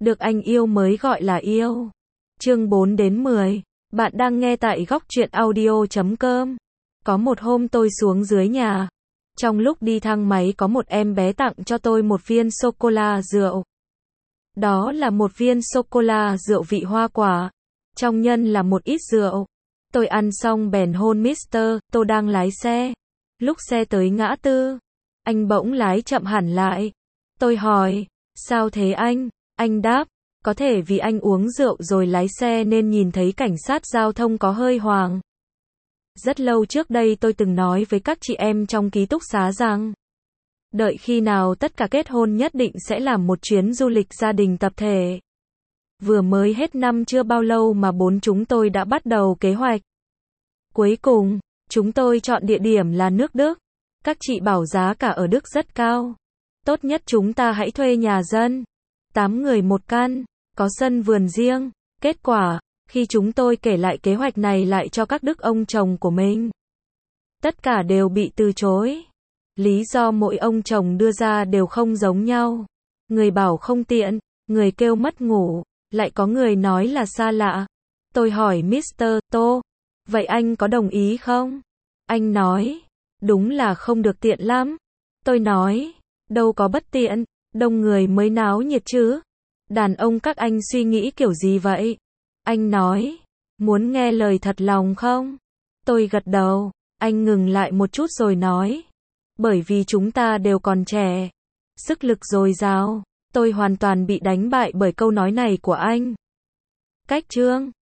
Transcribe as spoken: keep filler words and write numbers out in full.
Được anh yêu mới gọi là yêu. Chương bốn đến mười. Bạn đang nghe tại góc truyện audio chấm com. Có một hôm tôi xuống dưới nhà. Trong lúc đi thang máy có một em bé tặng cho tôi một viên sô-cô-la rượu. Đó là một viên sô-cô-la rượu vị hoa quả. Trong nhân là một ít rượu. Tôi ăn xong bèn hôn Mister Tôi đang lái xe. Lúc xe tới ngã tư, anh bỗng lái chậm hẳn lại. Tôi hỏi, sao thế anh? Anh đáp, có thể vì anh uống rượu rồi lái xe nên nhìn thấy cảnh sát giao thông có hơi hoảng. Rất lâu trước đây tôi từng nói với các chị em trong ký túc xá rằng, đợi khi nào tất cả kết hôn nhất định sẽ làm một chuyến du lịch gia đình tập thể. Vừa mới hết năm chưa bao lâu mà bốn chúng tôi đã bắt đầu kế hoạch. Cuối cùng, chúng tôi chọn địa điểm là nước Đức. Các chị bảo giá cả ở Đức rất cao. Tốt nhất chúng ta hãy thuê nhà dân. tám người một căn, có sân vườn riêng. Kết quả, khi chúng tôi kể lại kế hoạch này lại cho các đức ông chồng của mình, tất cả đều bị từ chối. Lý do mỗi ông chồng đưa ra đều không giống nhau. Người bảo không tiện, người kêu mất ngủ, lại có người nói là xa lạ. Tôi hỏi Mister Tô, vậy anh có đồng ý không? Anh nói, đúng là không được tiện lắm. Tôi nói, đâu có bất tiện, đông người mới náo nhiệt chứ. Đàn ông các anh suy nghĩ kiểu gì vậy? Anh nói, muốn nghe lời thật lòng không? Tôi gật đầu, anh ngừng lại một chút rồi nói, bởi vì chúng ta đều còn trẻ, sức lực dồi dào. Tôi hoàn toàn bị đánh bại bởi câu nói này của anh. Cách chương